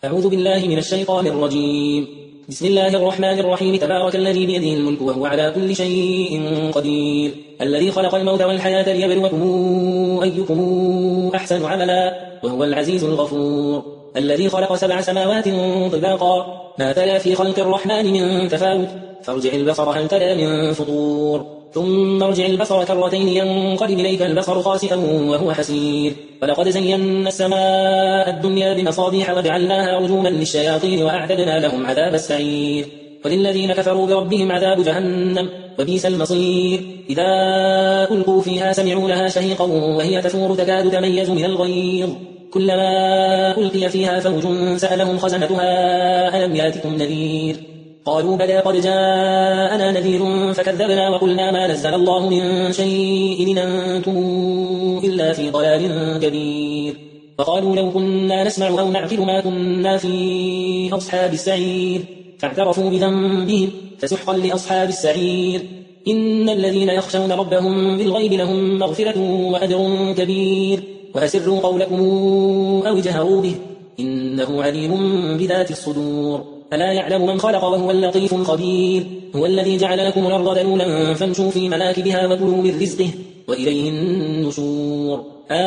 أعوذ بالله من الشيطان الرجيم. بسم الله الرحمن الرحيم. تبارك الذي بيده الملك وهو على كل شيء قدير، الذي خلق الموت والحياة ليبلوكم أيكم أحسن عملا وهو العزيز الغفور، الذي خلق 7 سماوات طباقا ما ترى في خلق الرحمن من تفاوت، فارجع البصر هل ترى من فطور، ثم ارجع البصر كرتين ينقلب إليك البصر خاسئا وهو حسير. ولقد زينا السماء الدنيا بمصابيح وجعلناها رجوما للشياطين وأعتدنا لهم عذاب السعير. وللذين كفروا بربهم عذاب جهنم وبئس المصير. إذا ألقوا فيها سمعوا لها شهيقا وهي تفور تكاد تميز من الغيظ، كلما ألقي فيها فوج سألهم خزنتها ألم يأتكم نذير، قالوا بلى قد جاءنا نذير فكذبنا وقلنا ما نزل الله من شيء إن أنتم إلا في ضلال كبير. وقالوا لو كنا نسمع أو نعقل ما كنا في أصحاب السعير، فاعترفوا بذنبهم فسحقا لأصحاب السعير. إن الذين يخشون ربهم بالغيب لهم مغفرة وأجر كبير. وأسروا قولكم أو اجهروا به إنه عليم بذات الصدور. ألا يعلم من خلق وهو اللطيف الخبير. هو الذي جعل لكم الأرض ذلولا فامشوا في مناكبها وكلوا من رزقه وإليه النشور.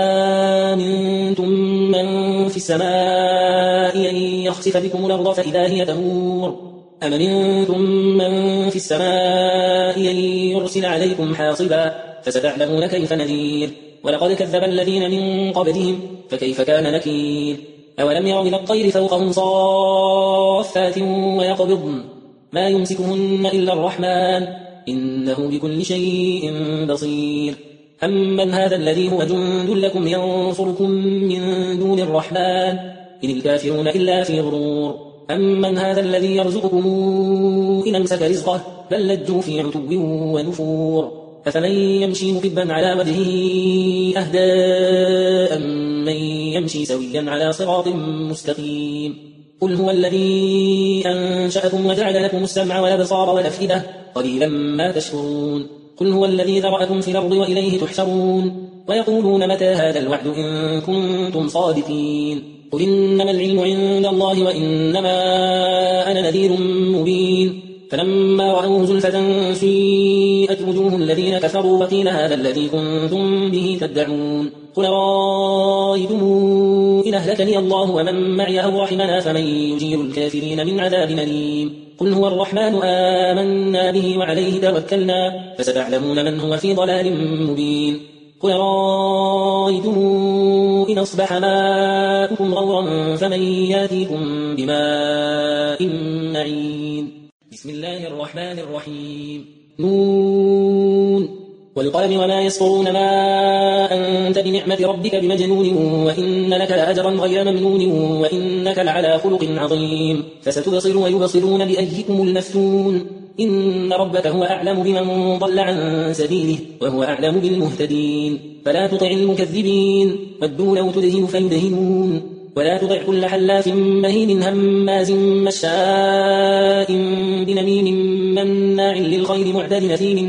آمنتم من في السماء أن يخسف بكم الأرض فإذا هي تمور، أمنتم من في السماء أن يرسل عليكم حاصبا فستعلمون كيف نذير. ولقد كذب الذين من قبلهم فكيف كان نكير. أولم يروا إلى الطير فوقهم صافات ويقبضن ما يمسكهن إلا الرحمن إنه بكل شيء بصير. أمن هذا الذي هو جند لكم ينصركم من دون الرحمن إن الكافرون إلا في غرور. أمن هذا الذي يرزقكم إن أمسك رزقه بل لجوا في عتو ونفور. أفمن يمشي مكبا على وجهه أهدى أمن يمشي سويا على صراط مستقيم. قل هو الذي أنشأكم وجعل لكم السمع والأبصار والأفئدة قليلا ما تشكرون. قل هو الذي ذرأكم في الأرض وإليه تحشرون. ويقولون متى هذا الوعد إن كنتم صادقين. قل إنما العلم عند الله وإنما أنا نذير مبين. فلما رأوه زلفة سيئت وجوه الذين كفروا وقيل هذا الذي كنتم به تدعون. قل رأيتم إن أهلكني الله ومن معي أو رحمنا فمن يجير الكافرين من عذاب أليم. قل هو الرحمن آمنا به وعليه توكلنا فستعلمون من هو في ضلال مبين. قل رأيتم إن أصبح ماؤكم غورا فمن ياتيكم بماء معين. بسم الله الرحمن الرحيم. نون والقلم وما يسطرون ما أنت بنعمة ربك بمجنون وإن لك لأجرا غير ممنون وإنك لعلى خلق عظيم. فستبصر ويبصرون بأيكم المفتون. إن ربك هو أعلم بمن ضل عن سبيله وهو أعلم بالمهتدين. فلا تطع المكذبين ودوا لو تدهن فيدهنون. ولا تطع كل حلاف مهين هماز مشاء بنميم مناع للخير معتد أثيم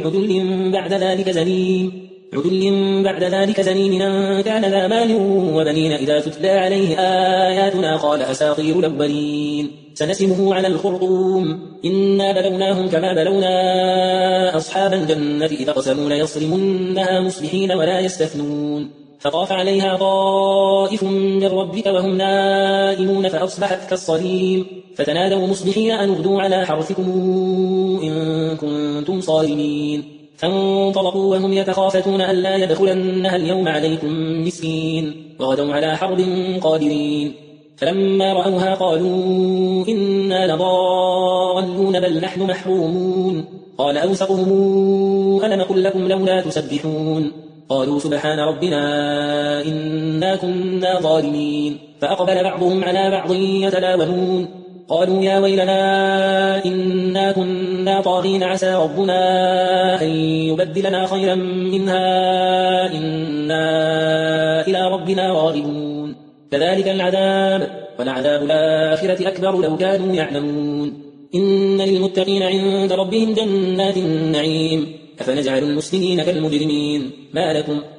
عدل بعد ذلك زنيم أن كان ذا مال وبنين. إذا تتلى عليه آياتنا قال أساطير الأولين. سنسمه على الخرطوم. إنا بلوناهم كما بلونا أصحاب الجنة إذا قسموا ليصرمنها مصبحين ولا يستثنون. فطاف عليها طائف من ربك وهم نائمون فأصبحت كالصريم. فتنادوا مصبحين أن اغدوا على حرثكم إن كنتم صارمين. فانطلقوا وهم يتخافتون ألا يدخلنها اليوم عليكم مسكين وغدوا على حرب قادرين. فلما رأوها قالوا إنا لضالون بل نحن محرومون. قال أوسطهم ألم قل لكم لولا تسبحون. قالوا سبحان ربنا إنا كنا ظالمين. فأقبل بعضهم على بعض يتلاومون. قالوا يا ويلنا إنا كنا طاغين عسى ربنا أن يبدلنا خيرا منها إنا إلى ربنا راغبون. كذلك العذاب ولعذاب الآخرة أكبر لو كانوا يعلمون. إن للمتقين عند ربهم جنات النعيم. أفنجعل المسلمين كالمجرمين ما لكم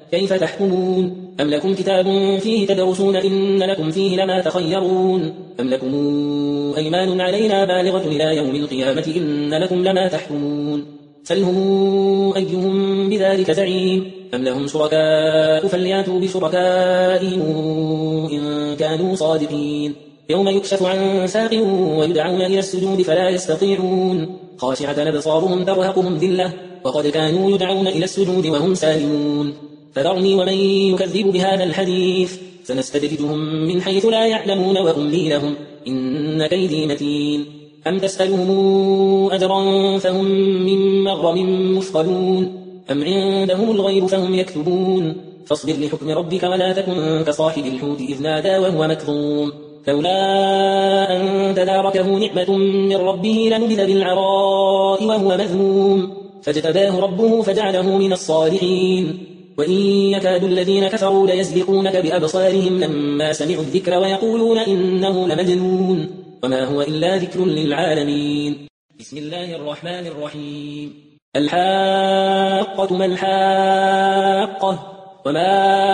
كيف تحكمون أم لكم كتاب فيه تدرسون إن لكم فيه لما تخيرون أم لكم أيمان علينا بالغة إلى يوم القيامة إن لكم لما تحكمون سلهم أيهم بذلك زعيم أم لهم شركاء فلياتوا بشركائهم إن كانوا صادقين يوم يكشف عن ساق ويدعون إلى السجود فلا يستطيعون خاشعة أبصارهم ترهقهم ذلة وقد كانوا يدعون إلى السجود وهم سالمون فذرني ومن يكذب بهذا الحديث سنستدرجهم من حيث لا يعلمون وأملي لهم إن كيدي متين أم تسألهم أجرا فهم من مغرم مثقلون أم عندهم الغيب فهم يكتبون فاصبر لحكم ربك ولا تكن كصاحب الحوت إذ نادى وهو مكظوم لولا أن تداركه نعمة من ربه لنبذ بالعراء وهو مذموم فاجتباه ربه فجعله من الصالحين وإن يكاد الذين كفروا ليزلقونك بأبصارهم لما سمعوا الذكر ويقولون إنه لمجنون وما هو إلا ذكر للعالمين بسم الله الرحمن الرحيم الحاقة ما الحاقة وما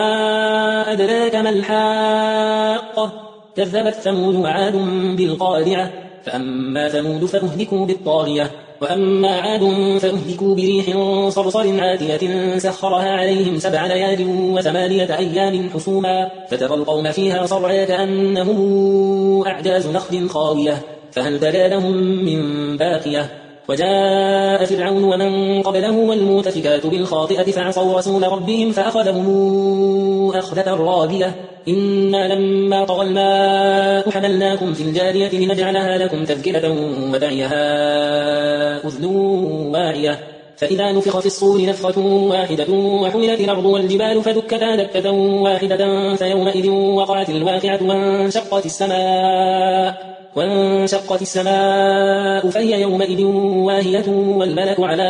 أدراك ما الحاقة كذبت ثمود وعاد بالقارعة فأما ثمود فأهلكوا بالطاغية وأما عاد فأهلكوا بريح صرصر عاتية سخرها عليهم 7 ليال و8 أيام حسوما فترى القوم فيها صرعى كأنهم أعجاز نخل خاوية فهل ترى لهم من باقية وجاء فرعون ومن قبله والمؤتفكات بالخاطئة فعصوا رسول ربهم فأخذهم أخذة رابية إنا لما طغى الماء حملناكم في الجارية لنجعلها لكم تذكرة وتعيها أذن واعية فإذا نفخ في الصور نفخة واحدة وحملت الأرض والجبال فدكتا دكة واحدة فيومئذ وقعت الواقعة وانشقت السماء فهي يومئذ واهية والملك على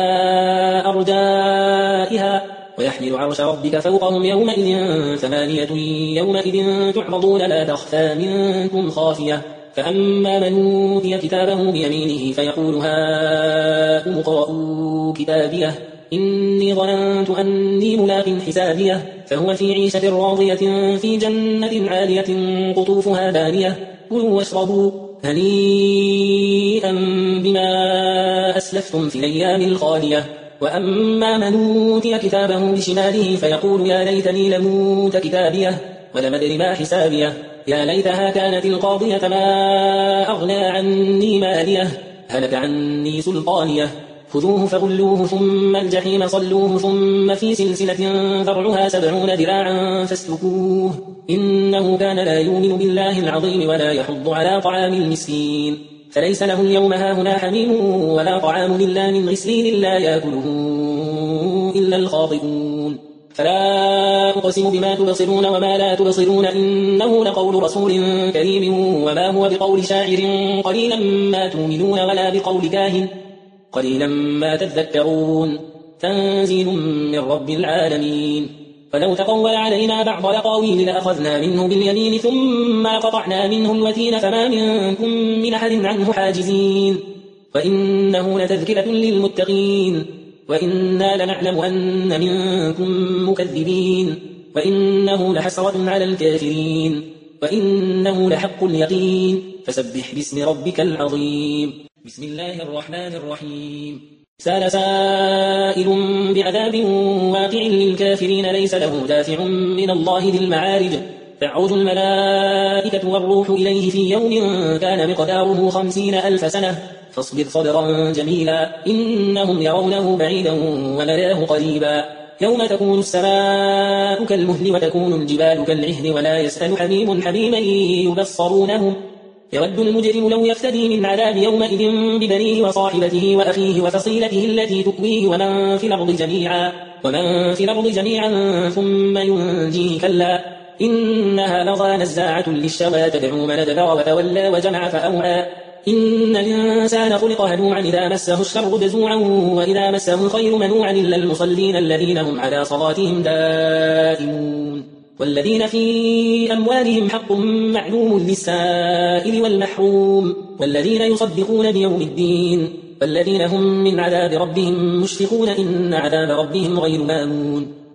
أرجائها ويحمل عرش ربك فوقهم يومئذ 8 يومئذ تعرضون لا تخفى منكم خافية فأما من أوتي كتابه بيمينه فيقول هاؤم اقرءوا كتابيه إني ظننت أني ملاق حسابيه فهو في عيشة راضية في جنة عالية قطوفها دانية كلوا واشربوا هنيئا بما أسلفتم في الأيام الخالية وأما من أوتي كتابه بشماله فيقول يا ليتني لم أوت كتابيه ولم أدر ما حسابيه يا ليتها كانت القاضية ما أغنى عني ماليه هلك عني سلطانيه خذوه فغلوه ثم الجحيم صلوه ثم في سلسلة ذرعها 70 ذراعا فاسلكوه إنه كان لا يؤمن بالله العظيم ولا يحض على طعام المسكين فليس له اليوم هاهنا حميم ولا طعام إلا من غسلين لا يأكله إلا الخاطئون فلا أقسم بما تبصرون وما لا تبصرون إنه لقول رسول كريم وما هو بقول شاعر قليلا ما تؤمنون ولا بقول كاهن قليلا ما تذكرون تنزيل من رب العالمين ولو تقول علينا بعض الأقاويل لأخذنا منه باليمين ثم قطعنا منه الوتين فما منكم من أحد عنه حاجزين وإنه لتذكرة للمتقين وإنا لنعلم أن منكم مكذبين وإنه لحسرة على الكافرين وإنه لحق اليقين فسبح باسم ربك العظيم بسم الله الرحمن الرحيم سأل سائل بعذاب واقع للكافرين ليس له دافع من الله ذي المعارج تعرج الملائكة والروح إليه في يوم كان مقداره 50,000 سنة فاصبر صبرا جميلا إنهم يرونه بعيدا ونراه قريبا يوم تكون السماء كالمهل وتكون الجبال كالعهن ولا يسأل حميم حميما يبصرونهم يود المجرم لو يفتدي من عذاب يومئذ ببنيه وصاحبته وأخيه وفصيلته التي تكويه ومن في الأرض جميعا ثم ينجيه كلا إنها لظى نزاعة للشوى تدعو من أدبر وتولى وجمع فأوعى إن الإنسان خلق هلوعا إذا مسه الشر جزوعا وإذا مسه الخير منوعا إلا المصلين الذين هم على صلاتهم دائمون والذين في أموالهم حق معلوم للسائل والمحروم والذين يصدقون بيوم الدين والذين هم من عذاب ربهم مشفقون إن عذاب ربهم غير مامون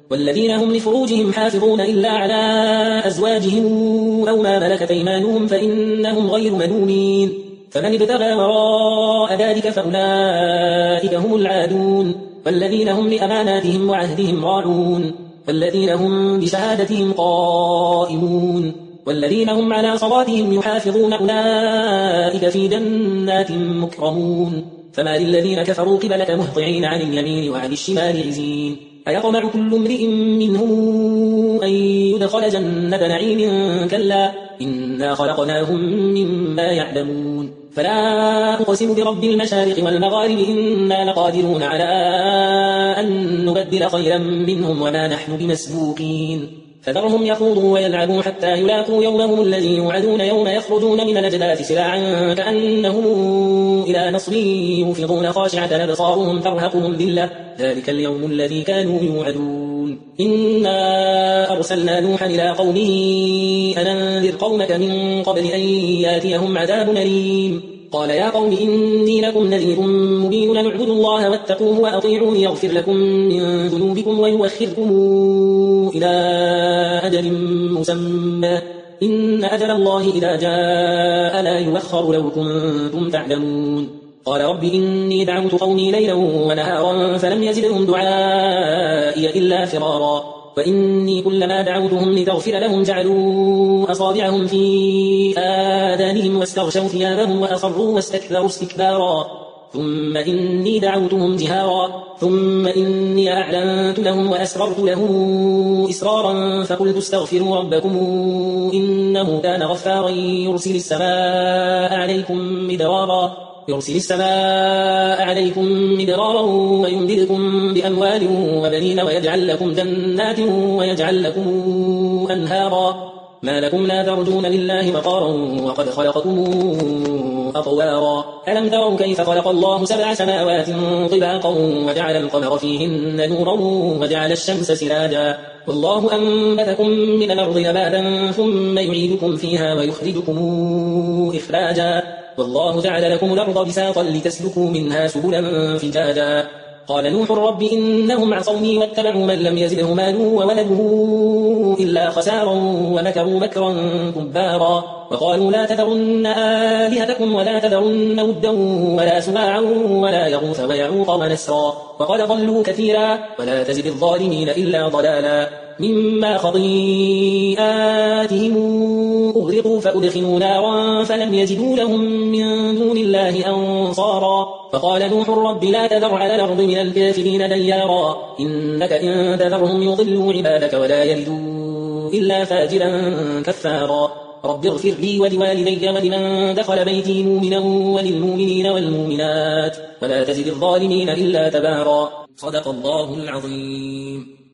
والذين هم لفروجهم حافظون إلا على أزواجهم أو ما ملكت أيمانهم فإنهم غير ملومين فمن ابتغى وراء ذلك فأولئك هم العادون والذين هم لأماناتهم وعهدهم راعون والذين هم بشهادتهم قائمون والذين هم على صلاتهم يحافظون أولئك في جنات مكرمون فما للذين كفروا قبلك مهطعين عن اليمين وعن الشمال عزين أيطمع كل امرئ منهم أن يدخل جنة نعيم كلا إنا خلقناهم مما يعلمون فلا أقسم برب المشارق والمغارب إنا لقادرون على أن نبدل خيرا منهم وما نحن بمسبوقين فذرهم يخوضوا ويلعبوا حتى يلاقوا يومهم الذي يوعدون يوم يخرجون من الأجداث سراعا كأنهم إلى نصر يوفضون خاشعة أبصارهم ترهقهم ذلة ذلك اليوم الذي كانوا يوعدون إنا أرسلنا نوحا إلى قومه أن أنذر قومك من قبل أن ياتيهم عذاب أليم قال يا قوم إني لكم نذير مبين اعبدوا الله واتقوه وأطيعون يغفر لكم من ذنوبكم ويؤخركم إلى أجل مسمى إن أجل الله إذا جاء لا يؤخر لو كنتم تعلمون قال رب إني دعوت قومي ليلا ونهارا فلم يزدهم دعائي إلا فرارا وإني كلما دعوتهم لتغفر لهم جعلوا أصابعهم في آذانهم واستغشوا ثيابهم وأصروا واستكبروا استكبارا ثم إني دعوتهم جهارا ثم إني أعلنت لهم وأسررت لهم إسرارا فقلت استغفروا ربكم إنه كان غفارا يرسل السماء عليكم مدرارا ويمددكم بأموال وبنين ويجعل لكم جنات ويجعل لكم أنهارا ما لكم لا ترجون لله وقارا وقد خلقكم أطوارا ألم تروا كيف خلق الله 7 سماوات طباقا وجعل القمر فيهن نورا وجعل الشمس سراجا والله أنبتكم من الأرض نباتا ثم يعيدكم فيها ويخرجكم إخراجا والله جعل لكم الأرض بساطا لتسلكوا منها سبلا فجاجا قال نوح رب إنهم عصوني واتبعوا من لم يزده ماله وولده إلا خسارا ومكروا مكرا كبارا وقالوا لا تذرن آلهتكم ولا تذرن ودا ولا سواعا ولا يغوث ويعوق ونسرا وقد ضلوا كثيرا ولا تزد الظالمين إلا ضلالا مما خطيئاتهم أغرقوا فأدخلوا نارا فلم يجدوا لهم من دون الله أنصارا فقال نوح رب لا تذر على الأرض من الكافرين ديارا إنك إن تذرهم يضلوا عبادك ولا يلدوا إلا فاجرا كفارا رب اغفر لي ولوالدي ولمن دخل بيتي مؤمنا وللمؤمنين والمؤمنات ولا تزد الظالمين إلا تبارا صدق الله العظيم.